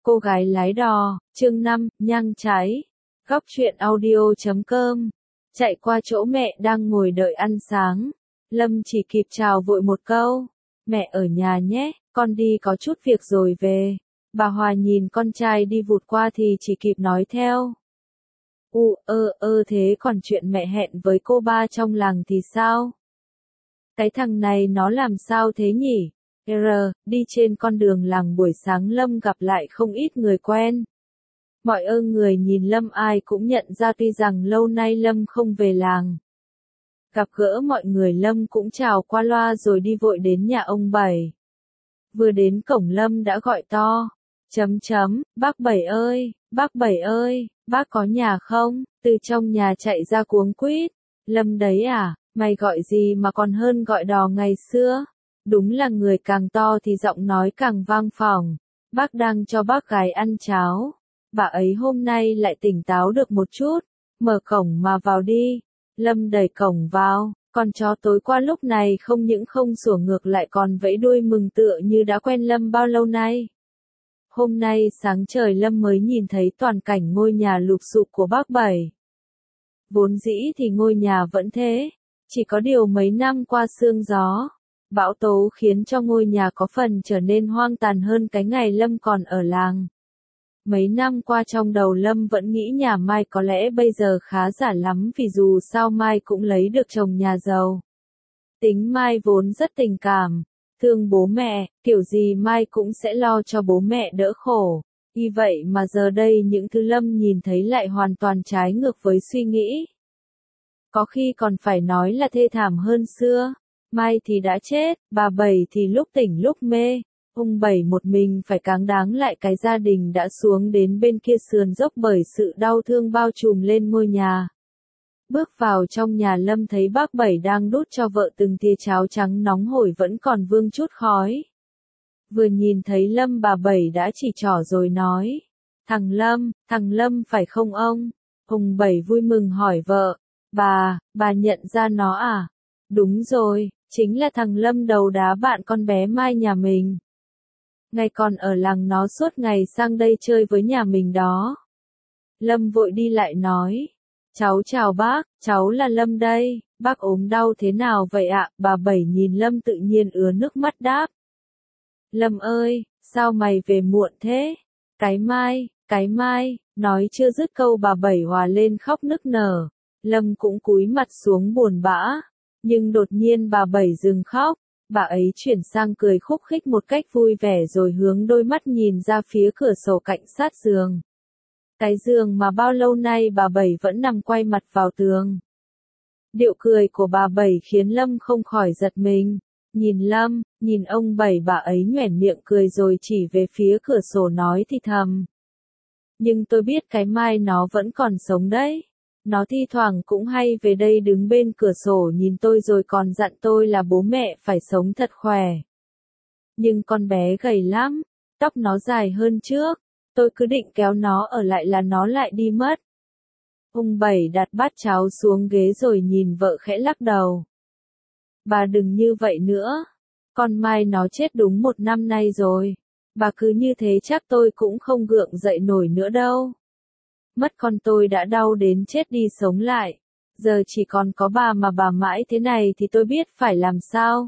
Cô gái lái đò, chương 5, nhang cháy. Góc truyện audio.com. Chạy qua chỗ mẹ đang ngồi đợi ăn sáng. Lâm chỉ kịp chào vội một câu. Mẹ ở nhà nhé, con đi có chút việc rồi về. Bà Hòa nhìn con trai đi vụt qua thì chỉ kịp nói theo. Thế còn chuyện mẹ hẹn với cô ba trong làng thì sao? Cái thằng này nó làm sao thế nhỉ? Đi trên con đường làng buổi sáng Lâm gặp lại không ít người quen. Mọi người nhìn Lâm ai cũng nhận ra tuy rằng lâu nay Lâm không về làng. Gặp gỡ mọi người Lâm cũng chào qua loa rồi đi vội đến nhà ông Bảy. Vừa đến cổng Lâm đã gọi to. Bác Bảy ơi, bác có nhà không? Từ trong nhà chạy ra cuống quýt. Lâm đấy à, mày gọi gì mà còn hơn gọi đò ngày xưa? Đúng là người càng to thì giọng nói càng vang phỏng. Bác đang cho bác gái ăn cháo. Bà ấy hôm nay lại tỉnh táo được một chút. Mở cổng mà vào đi. Lâm đẩy cổng vào. Con chó tối qua lúc này không những không sủa ngược lại còn vẫy đuôi mừng tựa như đã quen Lâm bao lâu nay. Hôm nay sáng trời Lâm mới nhìn thấy toàn cảnh ngôi nhà lụp xụp của bác Bảy. Vốn dĩ thì ngôi nhà vẫn thế. Chỉ có điều mấy năm qua sương gió. Bão tố khiến cho ngôi nhà có phần trở nên hoang tàn hơn cái ngày Lâm còn ở làng. Mấy năm qua trong đầu Lâm vẫn nghĩ nhà Mai có lẽ bây giờ khá giả lắm vì dù sao Mai cũng lấy được chồng nhà giàu. Tính Mai vốn rất tình cảm, thương bố mẹ, kiểu gì Mai cũng sẽ lo cho bố mẹ đỡ khổ. Vì vậy mà giờ đây những thứ Lâm nhìn thấy lại hoàn toàn trái ngược với suy nghĩ. Có khi còn phải nói là thê thảm hơn xưa. Mai thì đã chết, bà Bảy thì lúc tỉnh lúc mê. Ông Bảy một mình phải cáng đáng lại cái gia đình đã xuống đến bên kia sườn dốc bởi sự đau thương bao trùm lên ngôi nhà. Bước vào trong nhà Lâm thấy bác Bảy đang đút cho vợ từng thìa cháo trắng nóng hổi vẫn còn vương chút khói. Vừa nhìn thấy Lâm bà Bảy đã chỉ trỏ rồi nói. Thằng Lâm phải không ông? Ông Bảy vui mừng hỏi vợ. Bà nhận ra nó à? Đúng rồi, chính là thằng Lâm đầu đá bạn con bé Mai nhà mình. Ngày còn ở làng nó suốt ngày sang đây chơi với nhà mình đó. Lâm vội đi lại nói. Cháu chào bác, cháu là Lâm đây, bác ốm đau thế nào vậy ạ? Bà Bảy nhìn Lâm tự nhiên ứa nước mắt đáp. Lâm ơi, sao mày về muộn thế? Cái Mai, nói chưa dứt câu bà Bảy hòa lên khóc nức nở. Lâm cũng cúi mặt xuống buồn bã. Nhưng đột nhiên bà Bảy dừng khóc. Bà ấy chuyển sang cười khúc khích một cách vui vẻ rồi hướng đôi mắt nhìn ra phía cửa sổ cạnh sát giường. Cái giường mà bao lâu nay bà Bảy vẫn nằm quay mặt vào tường. Điệu cười của bà Bảy khiến Lâm không khỏi giật mình. Nhìn Lâm, nhìn ông Bảy bà ấy nhoẻn miệng cười rồi chỉ về phía cửa sổ nói thì thầm. Nhưng tôi biết cái Mai nó vẫn còn sống đấy. Nó thi thoảng cũng hay về đây đứng bên cửa sổ nhìn tôi rồi còn dặn tôi là bố mẹ phải sống thật khỏe. Nhưng con bé gầy lắm, tóc nó dài hơn trước, tôi cứ định kéo nó ở lại là nó lại đi mất. Ông Bảy đặt bát cháo xuống ghế rồi nhìn vợ khẽ lắc đầu. Bà đừng như vậy nữa, con Mai nó chết đúng 1 năm nay rồi, bà cứ như thế chắc tôi cũng không gượng dậy nổi nữa đâu. Mất con tôi đã đau đến chết đi sống lại. Giờ chỉ còn có bà mà bà mãi thế này thì tôi biết phải làm sao.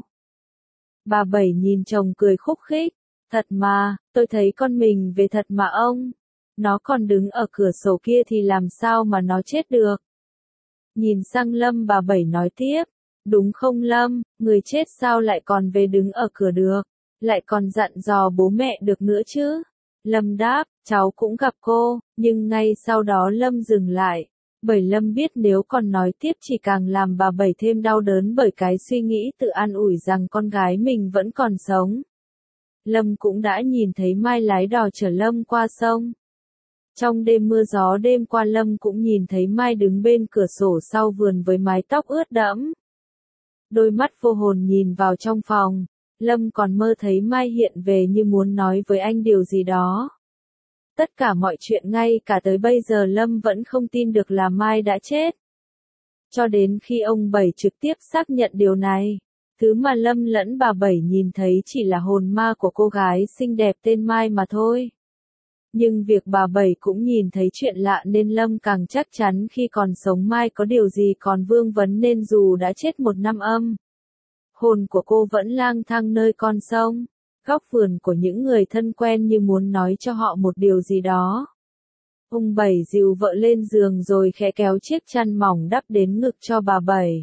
Bà Bảy nhìn chồng cười khúc khích. Thật mà, tôi thấy con mình về thật mà ông. Nó còn đứng ở cửa sổ kia thì làm sao mà nó chết được. Nhìn sang Lâm bà Bảy nói tiếp. Đúng không Lâm, người chết sao lại còn về đứng ở cửa được. Lại còn dặn dò bố mẹ được nữa chứ. Lâm đáp, cháu cũng gặp cô, nhưng ngay sau đó Lâm dừng lại, bởi Lâm biết nếu còn nói tiếp chỉ càng làm bà Bảy thêm đau đớn bởi cái suy nghĩ tự an ủi rằng con gái mình vẫn còn sống. Lâm cũng đã nhìn thấy Mai lái đò chở Lâm qua sông. Trong đêm mưa gió đêm qua Lâm cũng nhìn thấy Mai đứng bên cửa sổ sau vườn với mái tóc ướt đẫm. Đôi mắt vô hồn nhìn vào trong phòng. Lâm còn mơ thấy Mai hiện về như muốn nói với anh điều gì đó. Tất cả mọi chuyện ngay cả tới bây giờ Lâm vẫn không tin được là Mai đã chết. Cho đến khi ông Bảy trực tiếp xác nhận điều này, thứ mà Lâm lẫn bà Bảy nhìn thấy chỉ là hồn ma của cô gái xinh đẹp tên Mai mà thôi. Nhưng việc bà Bảy cũng nhìn thấy chuyện lạ nên Lâm càng chắc chắn khi còn sống Mai có điều gì còn vương vấn nên dù đã chết 1 năm âm. Hồn của cô vẫn lang thang nơi con sông, góc vườn của những người thân quen như muốn nói cho họ một điều gì đó. Ông Bảy dìu vợ lên giường rồi khẽ kéo chiếc chăn mỏng đắp đến ngực cho bà Bảy.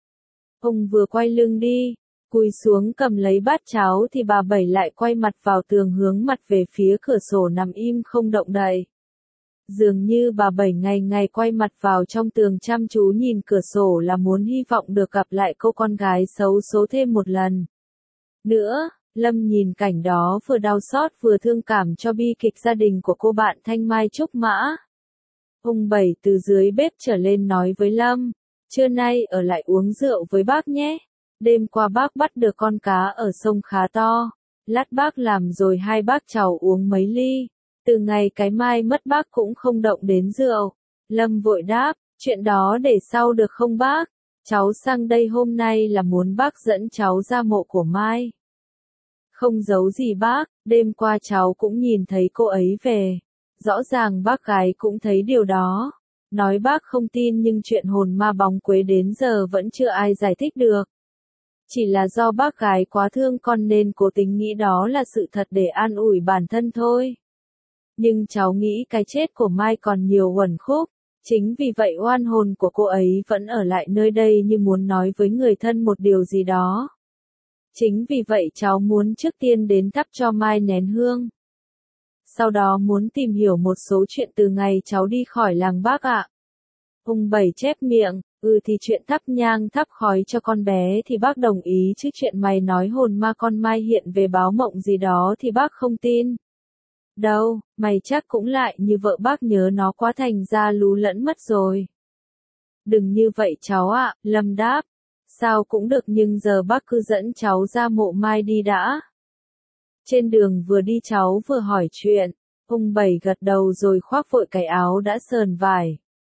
Ông vừa quay lưng đi, cúi xuống cầm lấy bát cháo thì bà Bảy lại quay mặt vào tường hướng mặt về phía cửa sổ nằm im không động đậy. Dường như bà Bảy ngày ngày quay mặt vào trong tường chăm chú nhìn cửa sổ là muốn hy vọng được gặp lại cô con gái xấu số thêm một lần nữa. Lâm nhìn cảnh đó vừa đau xót vừa thương cảm cho bi kịch gia đình của cô bạn Thanh Mai Trúc Mã. Ông Bảy từ dưới bếp trở lên nói với Lâm, trưa nay ở lại uống rượu với bác nhé. Đêm qua bác bắt được con cá ở sông khá to. Lát bác làm rồi hai bác cháu uống mấy ly. Từ ngày cái Mai mất bác cũng không động đến rượu. Lâm vội đáp, chuyện đó để sau được không bác? Cháu sang đây hôm nay là muốn bác dẫn cháu ra mộ của Mai. Không giấu gì bác, đêm qua cháu cũng nhìn thấy cô ấy về. Rõ ràng bác gái cũng thấy điều đó. Nói bác không tin nhưng chuyện hồn ma bóng quế đến giờ vẫn chưa ai giải thích được. Chỉ là do bác gái quá thương con nên cố tình nghĩ đó là sự thật để an ủi bản thân thôi. Nhưng cháu nghĩ cái chết của Mai còn nhiều uẩn khúc. Chính vì vậy oan hồn của cô ấy vẫn ở lại nơi đây như muốn nói với người thân một điều gì đó. Chính vì vậy cháu muốn trước tiên đến thắp cho Mai nén hương. Sau đó muốn tìm hiểu một số chuyện từ ngày cháu đi khỏi làng bác ạ. Ông Bảy chép miệng, thì chuyện thắp nhang thắp khói cho con bé thì bác đồng ý chứ chuyện mày nói hồn ma con Mai hiện về báo mộng gì đó thì bác không tin. Đâu, mày chắc cũng lại như vợ bác nhớ nó quá thành ra lú lẫn mất rồi. Đừng như vậy cháu ạ, Lâm đáp. Sao cũng được nhưng giờ bác cứ dẫn cháu ra mộ Mai đi đã. Trên đường vừa đi cháu vừa hỏi chuyện, ông Bảy gật đầu rồi khoác vội cái áo đã sờn vải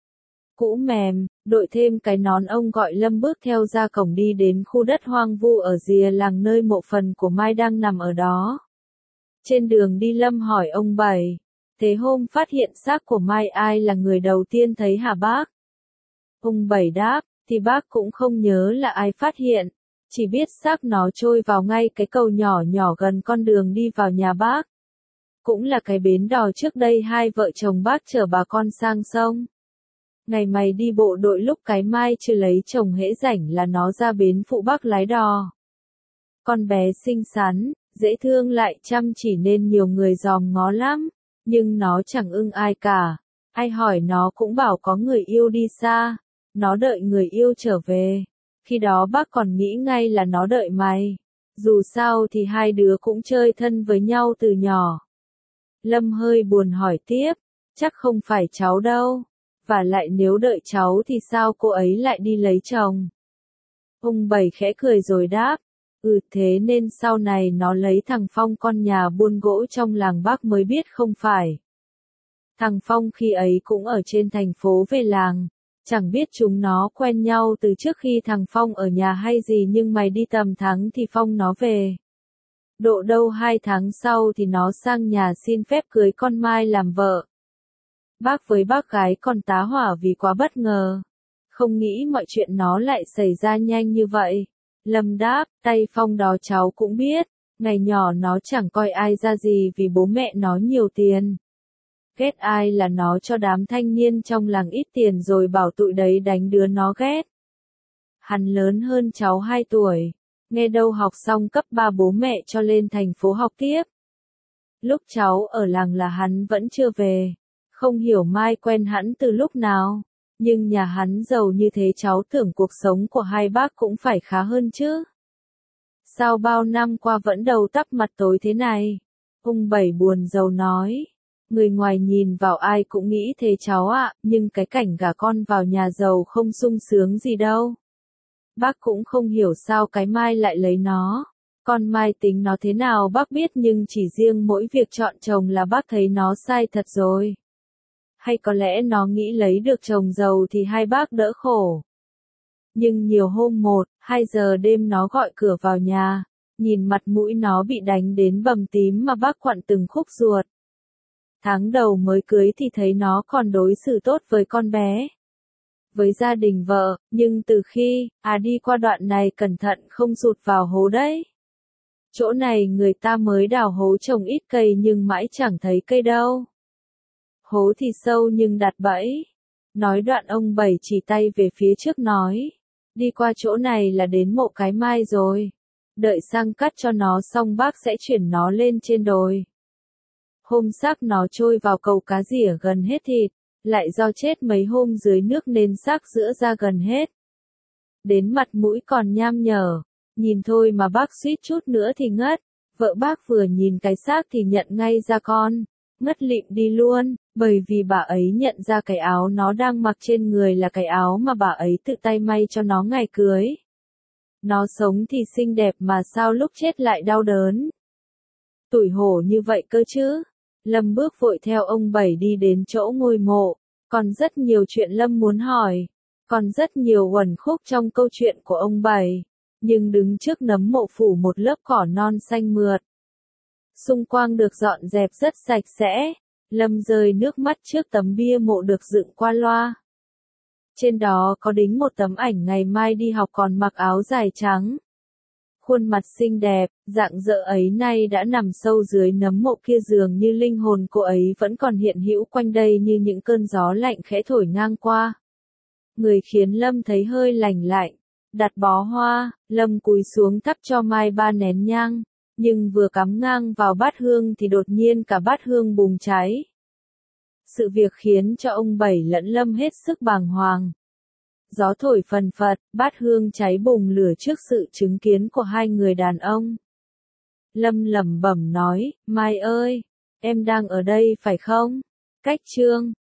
cũ mềm, đội thêm cái nón ông gọi Lâm bước theo ra cổng đi đến khu đất hoang vu ở rìa làng nơi mộ phần của Mai đang nằm ở đó. Trên đường đi Lâm hỏi ông Bảy, thế hôm phát hiện xác của Mai ai là người đầu tiên thấy hả bác? Ông Bảy đáp, thì bác cũng không nhớ là ai phát hiện, chỉ biết xác nó trôi vào ngay cái cầu nhỏ nhỏ gần con đường đi vào nhà bác. Cũng là cái bến đò trước đây hai vợ chồng bác chở bà con sang sông. Ngày mày đi bộ đội lúc cái Mai chưa lấy chồng hễ rảnh là nó ra bến phụ bác lái đò. Con bé xinh xắn, dễ thương lại chăm chỉ nên nhiều người dòm ngó lắm, nhưng nó chẳng ưng ai cả. Ai hỏi nó cũng bảo có người yêu đi xa, nó đợi người yêu trở về. Khi đó bác còn nghĩ ngay là nó đợi mày. Dù sao thì hai đứa cũng chơi thân với nhau từ nhỏ. Lâm hơi buồn hỏi tiếp, chắc không phải cháu đâu. Và lại nếu đợi cháu thì sao cô ấy lại đi lấy chồng? Ông Bảy khẽ cười rồi đáp, thế nên sau này nó lấy thằng Phong con nhà buôn gỗ trong làng bác mới biết không phải. Thằng Phong khi ấy cũng ở trên thành phố về làng, chẳng biết chúng nó quen nhau từ trước khi thằng Phong ở nhà hay gì nhưng mày đi tầm tháng thì Phong nó về. Độ đâu 2 tháng sau thì nó sang nhà xin phép cưới con Mai làm vợ. Bác với bác gái còn tá hỏa vì quá bất ngờ. Không nghĩ mọi chuyện nó lại xảy ra nhanh như vậy. Lâm đáp, tay Phong đó cháu cũng biết. Ngày nhỏ nó chẳng coi ai ra gì vì bố mẹ nó nhiều tiền. Ghét ai là nó cho đám thanh niên trong làng ít tiền rồi bảo tụi đấy đánh đứa nó ghét. Hắn lớn hơn cháu 2 tuổi. Nghe đâu học xong cấp 3 bố mẹ cho lên thành phố học tiếp. Lúc cháu ở làng là hắn vẫn chưa về. Không hiểu Mai quen hắn từ lúc nào, nhưng nhà hắn giàu như thế cháu tưởng cuộc sống của hai bác cũng phải khá hơn chứ. Sao bao năm qua vẫn đầu tắp mặt tối thế này? Ông Bảy buồn rầu nói. Người ngoài nhìn vào ai cũng nghĩ thế cháu ạ, nhưng cái cảnh gả con vào nhà giàu không sung sướng gì đâu. Bác cũng không hiểu sao cái Mai lại lấy nó. Con Mai tính nó thế nào bác biết nhưng chỉ riêng mỗi việc chọn chồng là bác thấy nó sai thật rồi. Hay có lẽ nó nghĩ lấy được chồng giàu thì hai bác đỡ khổ. Nhưng nhiều hôm 1-2 giờ đêm nó gọi cửa vào nhà, nhìn mặt mũi nó bị đánh đến bầm tím mà bác quặn từng khúc ruột. Tháng đầu mới cưới thì thấy nó còn đối xử tốt với con bé, với gia đình vợ, nhưng từ khi, đi qua đoạn này cẩn thận không rụt vào hố đấy. Chỗ này người ta mới đào hố trồng ít cây nhưng mãi chẳng thấy cây đâu. Hố thì sâu nhưng đặt bẫy. Nói đoạn ông Bảy chỉ tay về phía trước nói. Đi qua chỗ này là đến mộ cái mai rồi. Đợi sang cắt cho nó xong bác sẽ chuyển nó lên trên đồi. Hôm xác nó trôi vào cầu cá rỉa gần hết thịt. Lại do chết mấy hôm dưới nước nên xác giữa ra gần hết. Đến mặt mũi còn nham nhở. Nhìn thôi mà bác suýt chút nữa thì ngất. Vợ bác vừa nhìn cái xác thì nhận ngay ra con. Ngất lịm đi luôn, bởi vì bà ấy nhận ra cái áo nó đang mặc trên người là cái áo mà bà ấy tự tay may cho nó ngày cưới. Nó sống thì xinh đẹp mà sao lúc chết lại đau đớn. Tủi hổ như vậy cơ chứ. Lâm bước vội theo ông Bảy đi đến chỗ ngôi mộ. Còn rất nhiều chuyện Lâm muốn hỏi. Còn rất nhiều uẩn khúc trong câu chuyện của ông Bảy. Nhưng đứng trước nấm mộ phủ một lớp cỏ non xanh mượt. Xung quanh được dọn dẹp rất sạch sẽ. Lâm rơi nước mắt trước tấm bia mộ được dựng qua loa. Trên đó có đính một tấm ảnh ngày mai đi học còn mặc áo dài trắng. Khuôn mặt xinh đẹp, rạng rỡ ấy nay đã nằm sâu dưới nấm mộ kia, dường như linh hồn cô ấy vẫn còn hiện hữu quanh đây như những cơn gió lạnh khẽ thổi ngang qua. Người khiến Lâm thấy hơi lành lạnh. Đặt bó hoa, Lâm cúi xuống thắp cho Mai 3 nén nhang. Nhưng vừa cắm ngang vào bát hương thì đột nhiên cả bát hương bùng cháy. Sự việc khiến cho ông Bảy lẫn Lâm hết sức bàng hoàng. Gió thổi phần phật, bát hương cháy bùng lửa trước sự chứng kiến của hai người đàn ông. Lâm lẩm bẩm nói, Mai ơi, em đang ở đây phải không? Cách chương